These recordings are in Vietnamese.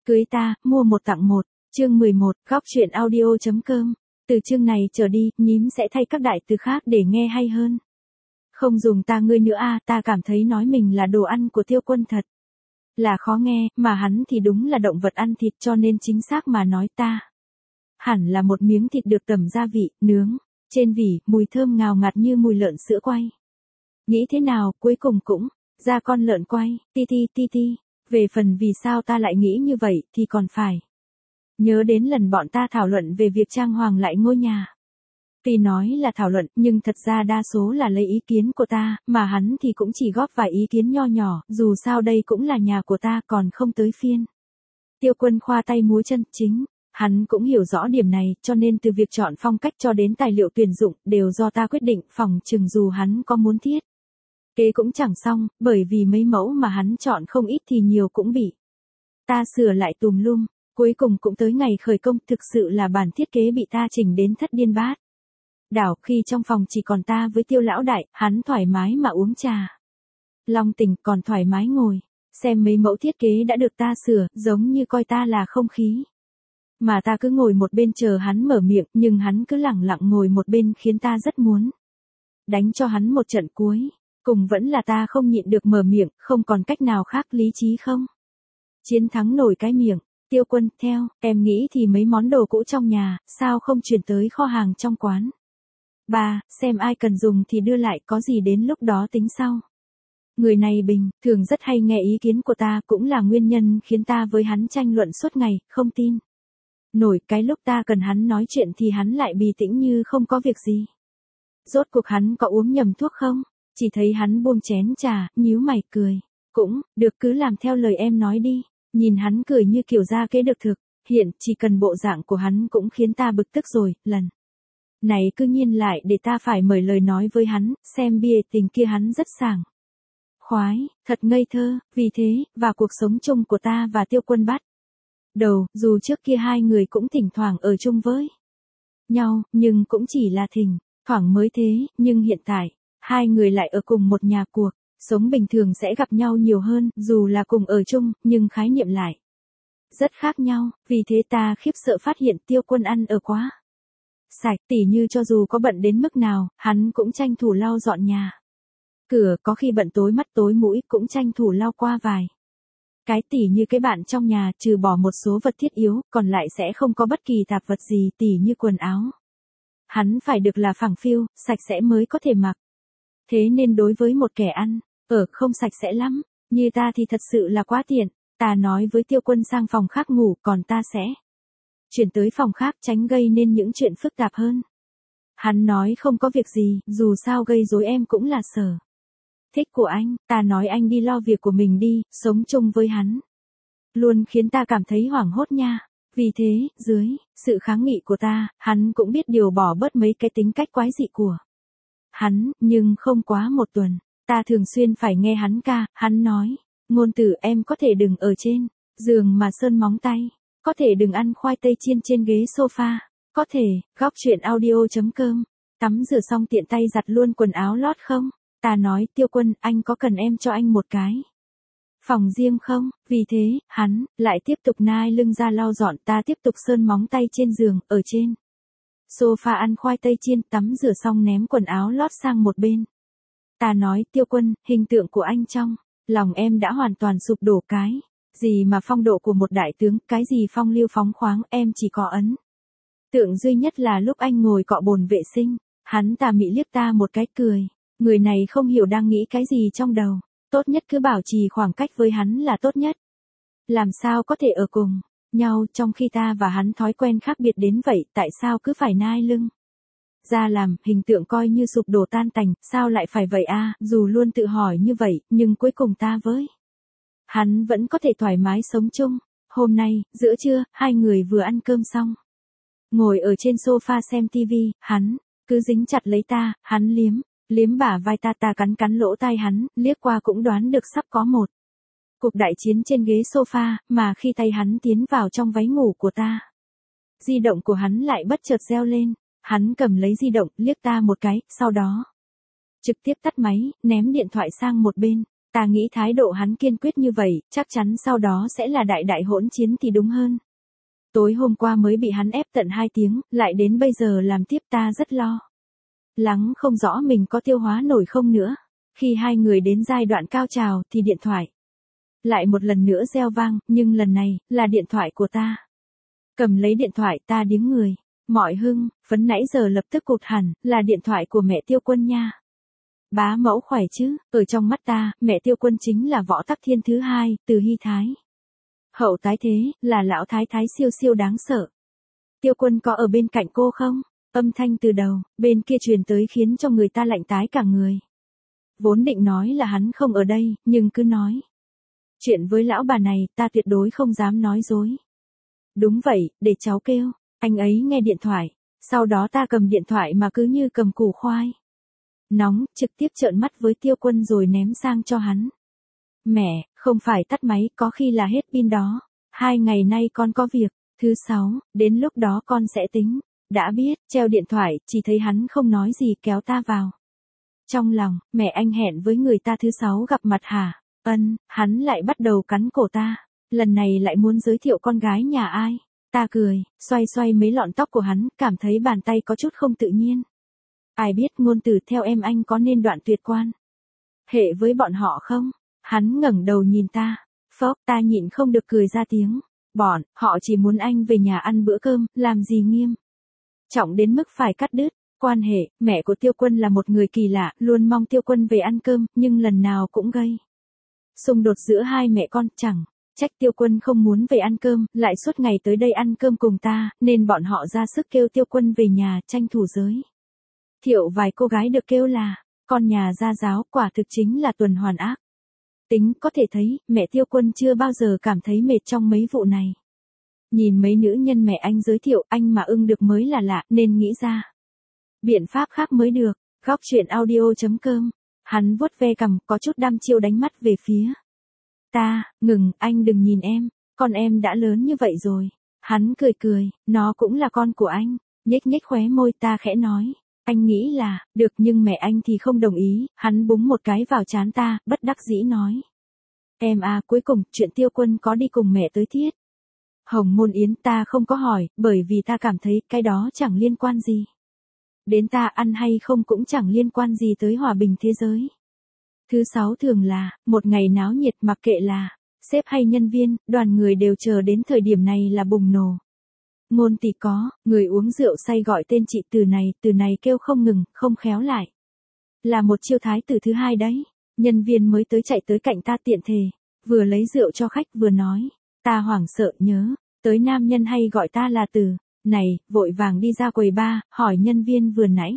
Cưới ta, mua một tặng một. Chương 11, góc truyện audio.com. Từ chương này trở đi, nhím sẽ thay các đại từ khác để nghe hay hơn. Không dùng ta ngươi nữa ta cảm thấy nói mình là đồ ăn của Tiêu Quân thật là khó nghe, mà hắn thì đúng là động vật ăn thịt, cho nên chính xác mà nói ta hẳn là một miếng thịt được tẩm gia vị, nướng, trên vỉ, mùi thơm ngào ngạt như mùi lợn sữa quay. Nghĩ thế nào, cuối cùng cũng ra con lợn quay, ti ti ti ti. Về phần vì sao ta lại nghĩ như vậy thì còn phải nhớ đến lần bọn ta thảo luận về việc trang hoàng lại ngôi nhà. Tuy nói là thảo luận, nhưng thật ra đa số là lấy ý kiến của ta, mà hắn thì cũng chỉ góp vài ý kiến nho nhỏ, dù sao đây cũng là nhà của ta, còn không tới phiên Tiêu Quân khoa tay múa chân. Chính hắn cũng hiểu rõ điểm này, cho nên từ việc chọn phong cách cho đến tài liệu tuyển dụng, đều do ta quyết định, phỏng chừng dù hắn có muốn thiết kế cũng chẳng xong, bởi vì mấy mẫu mà hắn chọn không ít thì nhiều cũng bị ta sửa lại tùm lum. Cuối cùng cũng tới ngày khởi công, thực sự là bản thiết kế bị ta chỉnh đến thất điên bát đảo. Khi trong phòng chỉ còn ta với Tiêu lão đại, hắn thoải mái mà uống trà long tỉnh, còn thoải mái ngồi xem mấy mẫu thiết kế đã được ta sửa, giống như coi ta là không khí. Mà ta cứ ngồi một bên chờ hắn mở miệng, nhưng hắn cứ lẳng lặng ngồi một bên khiến ta rất muốn đánh cho hắn một trận cuối. Cùng vẫn là ta không nhịn được mở miệng, không còn cách nào khác, lý trí không chiến thắng nổi cái miệng. Tiêu Quân, theo em nghĩ thì mấy món đồ cũ trong nhà, sao không chuyển tới kho hàng trong quán? Xem ai cần dùng thì đưa lại, có gì đến lúc đó tính sau. Người này bình thường rất hay nghe ý kiến của ta, cũng là nguyên nhân khiến ta với hắn tranh luận suốt ngày, không tin nổi cái lúc ta cần hắn nói chuyện thì hắn lại bình tĩnh như không có việc gì. Rốt cuộc hắn có uống nhầm thuốc không? Chỉ thấy hắn buông chén trà, nhíu mày cười. Cũng được, cứ làm theo lời em nói đi. Nhìn hắn cười như kiểu ra kế được thực, hiện chỉ cần bộ dạng của hắn cũng khiến ta bực tức rồi. Lần này cứ nhiên lại để ta phải mở lời nói với hắn, xem bia tình kia hắn rất sảng khoái, thật ngây thơ. Vì thế, và cuộc sống chung của ta và Tiêu Quân bắt đầu, dù trước kia hai người cũng thỉnh thoảng ở chung với nhau, nhưng cũng chỉ là thỉnh thoảng mới thế. Nhưng hiện tại, hai người lại ở cùng một nhà, cuộc sống bình thường sẽ gặp nhau nhiều hơn, dù là cùng ở chung, nhưng khái niệm lại rất khác nhau. Vì thế ta khiếp sợ phát hiện Tiêu Quân ăn ở quá sạch, tỉ như cho dù có bận đến mức nào, hắn cũng tranh thủ lau dọn nhà cửa, có khi bận tối mắt tối mũi cũng tranh thủ lau qua vài cái, tỉ như cái bạn trong nhà, trừ bỏ một số vật thiết yếu, còn lại sẽ không có bất kỳ tạp vật gì, tỉ như quần áo. Hắn phải được là phẳng phiu, sạch sẽ mới có thể mặc. Thế nên đối với một kẻ ăn ở không sạch sẽ lắm như ta thì thật sự là quá tiện. Ta nói với Tiêu Quân sang phòng khác ngủ, còn ta sẽ chuyển tới phòng khác, tránh gây nên những chuyện phức tạp hơn. Hắn nói không có việc gì, dù sao gây rối em cũng là sở thích của anh. Ta nói anh đi lo việc của mình đi, sống chung với hắn luôn khiến ta cảm thấy hoảng hốt nha. Vì thế, dưới sự kháng nghị của ta, hắn cũng biết điều bỏ bớt mấy cái tính cách quái dị của hắn. Nhưng không quá một tuần, ta thường xuyên phải nghe hắn hắn nói, ngôn tử em có thể đừng ở trên giường mà sơn móng tay, có thể đừng ăn khoai tây chiên trên ghế sofa, có thể, góc truyện audio.com, tắm rửa xong tiện tay giặt luôn quần áo lót không? Ta nói, Tiêu Quân, anh có cần em cho anh một cái phòng riêng không? Vì thế, hắn lại tiếp tục nai lưng ra lau dọn, ta tiếp tục sơn móng tay trên giường, ở trên sofa ăn khoai tây chiên, tắm rửa xong ném quần áo lót sang một bên. Ta nói, Tiêu Quân, hình tượng của anh trong lòng em đã hoàn toàn sụp đổ, cái gì mà phong độ của một đại tướng, cái gì phong lưu phóng khoáng, em chỉ có ấn tượng duy nhất là lúc anh ngồi cọ bồn vệ sinh. Hắn tà mị liếc ta một cái cười. Người này không hiểu đang nghĩ cái gì trong đầu. Tốt nhất cứ bảo trì khoảng cách với hắn là tốt nhất. Làm sao có thể ở cùng nhau trong khi ta và hắn thói quen khác biệt đến vậy, tại sao cứ phải nai lưng ra làm, hình tượng coi như sụp đổ tan tành, sao lại phải vậy Dù luôn tự hỏi như vậy, nhưng cuối cùng ta với hắn vẫn có thể thoải mái sống chung. Hôm nay, giữa trưa, hai người vừa ăn cơm xong, ngồi ở trên sofa xem tivi, hắn cứ dính chặt lấy ta, hắn liếm bả vai ta, ta cắn lỗ tai hắn, liếc qua cũng đoán được sắp có một cuộc đại chiến trên ghế sofa. Mà khi tay hắn tiến vào trong váy ngủ của ta, di động của hắn lại bất chợt reo lên. Hắn cầm lấy di động, liếc ta một cái, sau đó trực tiếp tắt máy, ném điện thoại sang một bên. Ta nghĩ thái độ hắn kiên quyết như vậy, chắc chắn sau đó sẽ là đại đại hỗn chiến thì đúng hơn. Tối hôm qua mới bị hắn ép tận 2 tiếng, lại đến bây giờ làm tiếp ta rất lo. Lắng không rõ mình có tiêu hóa nổi không nữa. Khi hai người đến giai đoạn cao trào thì điện thoại lại một lần nữa reo vang, nhưng lần này là điện thoại của ta. Cầm lấy điện thoại ta điếng người. Mọi hưng, phấn nãy giờ lập tức cụt hẳn, là điện thoại của mẹ Tiêu Quân nha. Bá mẫu khỏe chứ, ở trong mắt ta, mẹ Tiêu Quân chính là Võ Tắc Thiên thứ hai, từ Hy Thái. Hậu tái thế, là lão thái thái siêu siêu đáng sợ. Tiêu Quân có ở bên cạnh cô không? Âm thanh từ đầu, bên kia truyền tới khiến cho người ta lạnh tái cả người. Vốn định nói là hắn không ở đây, nhưng cứ nói. Chuyện với lão bà này, ta tuyệt đối không dám nói dối. Đúng vậy, để cháu kêu. Anh ấy nghe điện thoại. Sau đó ta cầm điện thoại mà cứ như cầm củ khoai. Nóng, trực tiếp trợn mắt với Tiêu Quân rồi ném sang cho hắn. Mẹ, không phải tắt máy, có khi là hết pin đó. 2 ngày nay con có việc. Thứ 6, đến lúc đó con sẽ tính. Đã biết, treo điện thoại, chỉ thấy hắn không nói gì kéo ta vào. Trong lòng, mẹ anh hẹn với người ta thứ 6 gặp mặt hả? Hắn lại bắt đầu cắn cổ ta. Lần này lại muốn giới thiệu con gái nhà ai? Ta cười, xoay xoay mấy lọn tóc của hắn, cảm thấy bàn tay có chút không tự nhiên. Ai biết ngôn từ theo em anh có nên đoạn tuyệt quan hệ với bọn họ không? Hắn ngẩng đầu nhìn ta. Phốc, ta nhịn không được cười ra tiếng. Bọn họ chỉ muốn anh về nhà ăn bữa cơm, làm gì nghiêm trọng đến mức phải cắt đứt quan hệ. Mẹ của Tiêu Quân là một người kỳ lạ, luôn mong Tiêu Quân về ăn cơm, nhưng lần nào cũng gây xung đột giữa hai mẹ con. Chẳng trách Tiêu Quân không muốn về ăn cơm, lại suốt ngày tới đây ăn cơm cùng ta, nên bọn họ ra sức kêu Tiêu Quân về nhà, tranh thủ giới thiệu vài cô gái được kêu là con nhà gia giáo, quả thực chính là tuần hoàn ác tính. Có thể thấy, mẹ Tiêu Quân chưa bao giờ cảm thấy mệt trong mấy vụ này. Nhìn mấy nữ nhân mẹ anh giới thiệu, anh mà ưng được mới là lạ, nên nghĩ ra biện pháp khác mới được. Góc chuyện audio.com. Hắn vuốt ve cằm, có chút đăm chiêu đánh mắt về phía ta. Ngừng, anh đừng nhìn em, con em đã lớn như vậy rồi. Hắn cười cười, nó cũng là con của anh. Nhếch nhếch khóe môi, ta khẽ nói. Anh nghĩ là, được, nhưng mẹ anh thì không đồng ý. Hắn búng một cái vào trán ta, bất đắc dĩ nói. Em à, cuối cùng, chuyện Tiêu Quân có đi cùng mẹ tới Thiết Hồng Môn Yến ta không có hỏi, bởi vì ta cảm thấy cái đó chẳng liên quan gì đến ta, ăn hay không cũng chẳng liên quan gì tới hòa bình thế giới. Thứ 6 thường là một ngày náo nhiệt, mặc kệ là sếp hay nhân viên, đoàn người đều chờ đến thời điểm này là bùng nổ. Ngôn tỷ có, người uống rượu say gọi tên chị từ này kêu không ngừng, không khéo lại là một chiêu thái tử thứ hai đấy. Nhân viên mới tới chạy tới cạnh ta tiện thể, vừa lấy rượu cho khách vừa nói. Ta hoảng sợ nhớ tới nam nhân hay gọi ta là Từ này, vội vàng đi ra quầy bar, hỏi nhân viên vừa nãy.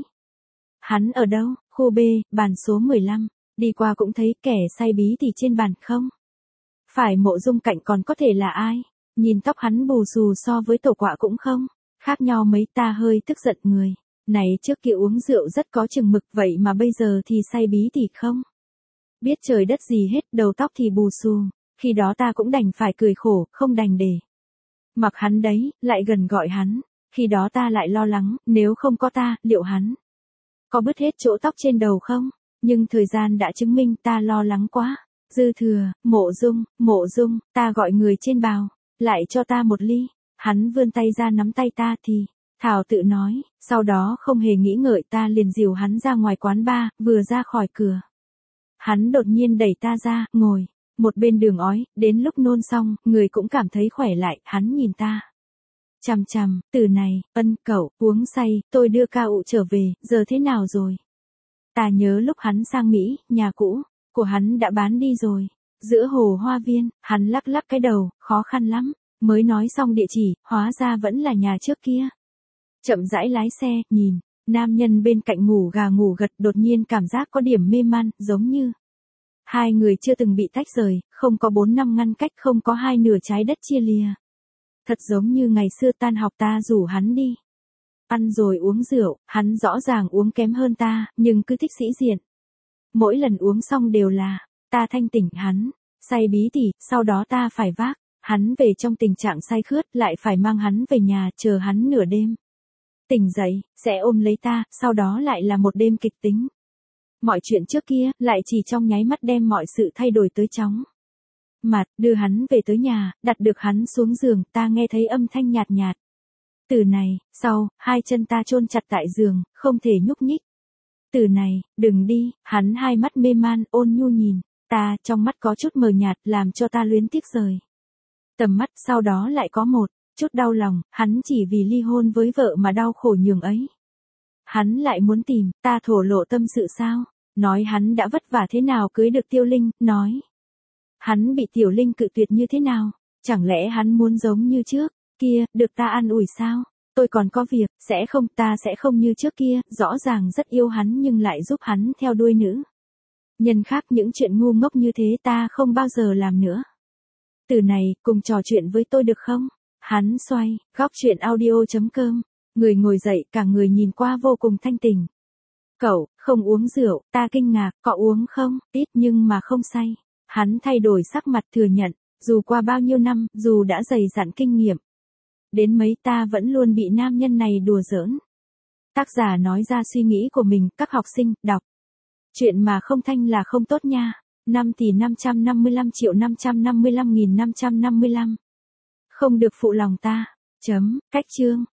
Hắn ở đâu? Khu B, bàn số 15. Đi qua cũng thấy kẻ say bí thì trên bàn không? Phải Mộ Dung cạnh còn có thể là ai? Nhìn tóc hắn bù xù so với tổ quạ cũng không khác nhau mấy. Ta hơi tức giận người này, trước kia uống rượu rất có chừng mực, vậy mà bây giờ thì say bí thì không biết trời đất gì hết, đầu tóc thì bù xù. Khi đó ta cũng đành phải cười khổ, không đành để mặc hắn đấy, lại gần gọi hắn. Khi đó ta lại lo lắng, nếu không có ta, liệu hắn có bứt hết chỗ tóc trên đầu không? Nhưng thời gian đã chứng minh ta lo lắng quá. Dư thừa, Mộ Dung, ta gọi người trên bào, lại cho ta một ly. Hắn vươn tay ra nắm tay ta thì thảo tự nói, sau đó không hề nghĩ ngợi ta liền dìu hắn ra ngoài quán bar. Vừa ra khỏi cửa, hắn đột nhiên đẩy ta ra, ngồi một bên đường ói, đến lúc nôn xong, người cũng cảm thấy khỏe lại. Hắn nhìn ta chằm chằm, Từ này, cậu, uống say, tôi đưa ca ụ trở về, giờ thế nào rồi? Ta nhớ lúc hắn sang Mỹ, nhà cũ của hắn đã bán đi rồi. Giữa hồ hoa viên, hắn lắc lắc cái đầu, khó khăn lắm mới nói xong địa chỉ, hóa ra vẫn là nhà trước kia. Chậm rãi lái xe, nhìn nam nhân bên cạnh ngủ gà ngủ gật, đột nhiên cảm giác có điểm mê man, giống như hai người chưa từng bị tách rời, không có 4 năm ngăn cách, không có hai nửa trái đất chia lìa. Thật giống như ngày xưa tan học ta rủ hắn đi ăn rồi uống rượu, hắn rõ ràng uống kém hơn ta, nhưng cứ thích sĩ diện. Mỗi lần uống xong đều là ta thanh tỉnh, hắn say bí tỉ, sau đó ta phải vác hắn về trong tình trạng say khướt, lại phải mang hắn về nhà, chờ hắn nửa đêm tỉnh dậy, sẽ ôm lấy ta, sau đó lại là một đêm kịch tính. Mọi chuyện trước kia, lại chỉ trong nháy mắt đem mọi sự thay đổi tới chóng mặt, đưa hắn về tới nhà, đặt được hắn xuống giường, ta nghe thấy âm thanh nhạt nhạt. Từ này, sau, hai chân ta chôn chặt tại giường, không thể nhúc nhích. Từ này, đừng đi, hắn hai mắt mê man, ôn nhu nhìn, ta, trong mắt có chút mờ nhạt, làm cho ta luyến tiếc rời. Tầm mắt sau đó lại có một chút đau lòng, hắn chỉ vì ly hôn với vợ mà đau khổ nhường ấy. Hắn lại muốn tìm, ta thổ lộ tâm sự sao, nói hắn đã vất vả thế nào cưới được Tiêu Linh, nói. Hắn bị Tiểu Linh cự tuyệt như thế nào, chẳng lẽ hắn muốn giống như trước, kia, được ta an ủi sao, tôi còn có việc, ta sẽ không như trước kia, rõ ràng rất yêu hắn nhưng lại giúp hắn theo đuôi nữ nhân khác, những chuyện ngu ngốc như thế ta không bao giờ làm nữa. Từ này, cùng trò chuyện với tôi được không? Hắn xoay, góc chuyện audio.com. Người ngồi dậy, cả người nhìn qua vô cùng thanh tỉnh. Cậu, không uống rượu, ta kinh ngạc, có uống không? Ít nhưng mà không say. Hắn thay đổi sắc mặt thừa nhận, dù qua bao nhiêu năm, dù đã dày dặn kinh nghiệm. Đến mấy ta vẫn luôn bị nam nhân này đùa giỡn. Tác giả nói ra suy nghĩ của mình, các học sinh, đọc. Chuyện mà không thanh là không tốt nha. 5.555.555.555. Không được phụ lòng ta. Cách chương.